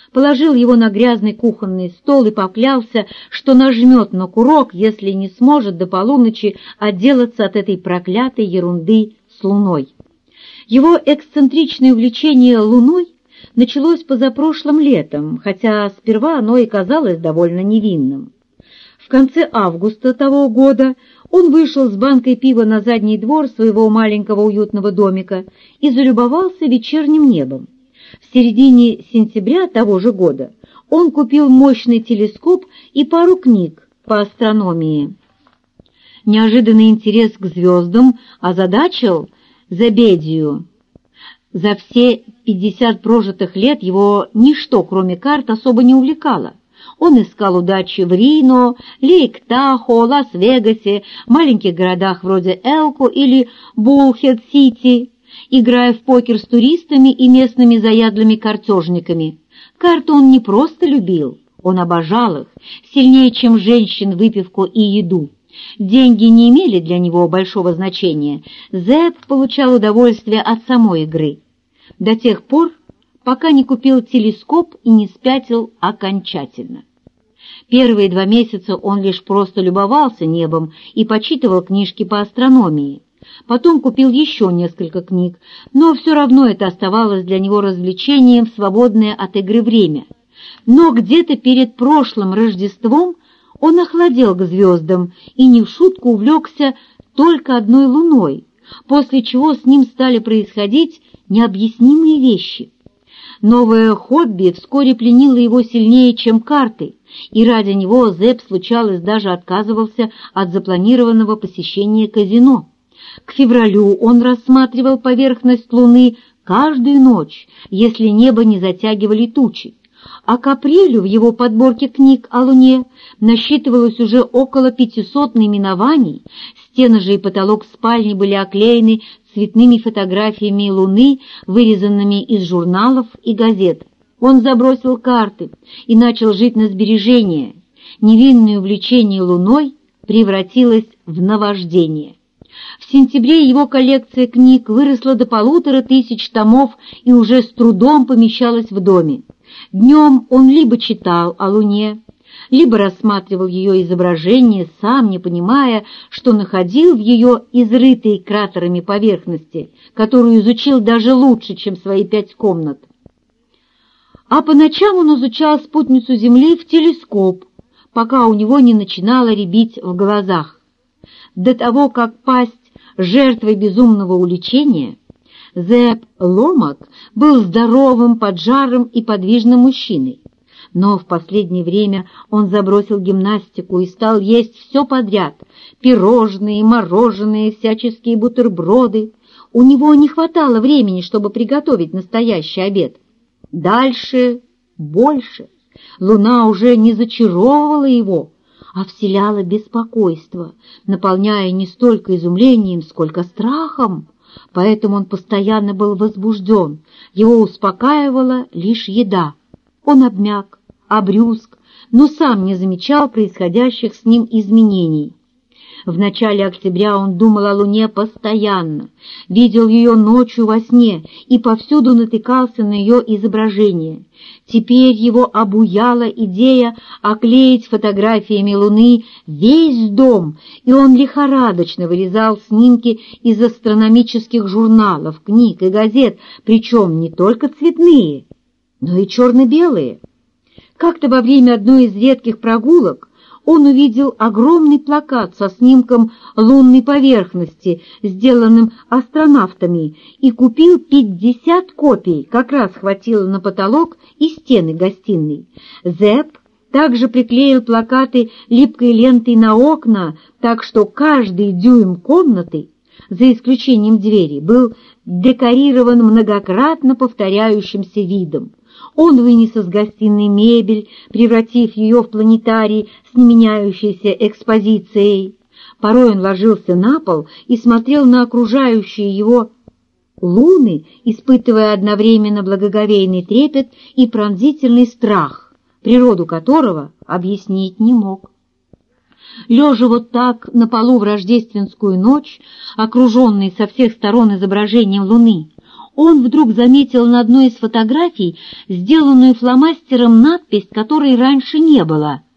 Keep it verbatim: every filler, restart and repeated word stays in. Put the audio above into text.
положил его на грязный кухонный стол и поклялся, что нажмет на курок, если не сможет до полуночи отделаться от этой проклятой ерунды с Луной. Его эксцентричное увлечение Луной началось позапрошлым летом, хотя сперва оно и казалось довольно невинным. В конце августа того года он вышел с банкой пива на задний двор своего маленького уютного домика и залюбовался вечерним небом. В середине сентября того же года он купил мощный телескоп и пару книг по астрономии. Неожиданный интерес к звездам озадачил Зебедию. За все пятьдесят прожитых лет его ничто, кроме карт, особо не увлекало. Он искал удачи в Рино, Лейк-Тахо, Лас-Вегасе, маленьких городах вроде Элко или Булхед-Сити, играя в покер с туристами и местными заядлыми картежниками. Карты он не просто любил, он обожал их, сильнее, чем женщин, выпивку и еду. Деньги не имели для него большого значения, Зеб получал удовольствие от самой игры. До тех пор, пока не купил телескоп и не спятил окончательно. Первые два месяца он лишь просто любовался небом и почитывал книжки по астрономии. Потом купил еще несколько книг, но все равно это оставалось для него развлечением в свободное от игры время. Но где-то перед прошлым Рождеством он охладел к звездам и не в шутку увлекся только одной луной, после чего с ним стали происходить необъяснимые вещи. Новое хобби вскоре пленило его сильнее, чем карты, и ради него Зеб случалось даже отказывался от запланированного посещения казино. К февралю он рассматривал поверхность Луны каждую ночь, если небо не затягивали тучи, а к апрелю в его подборке книг о Луне насчитывалось уже около пятисот наименований, стены же и потолок спальни были оклеены цветными фотографиями Луны, вырезанными из журналов и газет. Он забросил карты и начал жить на сбережения. Невинное увлечение Луной превратилось в наваждение. В сентябре его коллекция книг выросла до полутора тысяч томов и уже с трудом помещалась в доме. Днем он либо читал о Луне, либо рассматривал ее изображение, сам не понимая, что находил в ее изрытой кратерами поверхности, которую изучил даже лучше, чем свои пять комнат. А по ночам он изучал спутницу Земли в телескоп, пока у него не начинало рябить в глазах. До того, как пасть жертвой безумного увлечения, Зеб Ломак был здоровым, поджарым и подвижным мужчиной. Но в последнее время он забросил гимнастику и стал есть все подряд — пирожные, мороженые, всяческие бутерброды. У него не хватало времени, чтобы приготовить настоящий обед. Дальше больше. Луна уже не зачаровывала его, а вселяла беспокойство, наполняя не столько изумлением, сколько страхом. Поэтому он постоянно был возбужден, его успокаивала лишь еда. Он обмяк, обрюзг, но сам не замечал происходящих с ним изменений. В начале октября он думал о Луне постоянно, видел ее ночью во сне и повсюду натыкался на ее изображение. Теперь его обуяла идея оклеить фотографиями Луны весь дом, и он лихорадочно вырезал снимки из астрономических журналов, книг и газет, причем не только цветные, но и черно-белые. Как-то во время одной из редких прогулок он увидел огромный плакат со снимком лунной поверхности, сделанным астронавтами, и купил пятьдесят копий, как раз хватило на потолок и стены гостиной. Зеб также приклеил плакаты липкой лентой на окна, так что каждый дюйм комнаты, за исключением двери, был декорирован многократно повторяющимся видом. Он вынес из гостиной мебель, превратив ее в планетарий с неменяющейся экспозицией. Порой он ложился на пол и смотрел на окружающие его луны, испытывая одновременно благоговейный трепет и пронзительный страх, природу которого объяснить не мог. Лежа вот так на полу в рождественскую ночь, окруженный со всех сторон изображением Луны, он вдруг заметил на одной из фотографий, сделанную фломастером, надпись, которой раньше не было.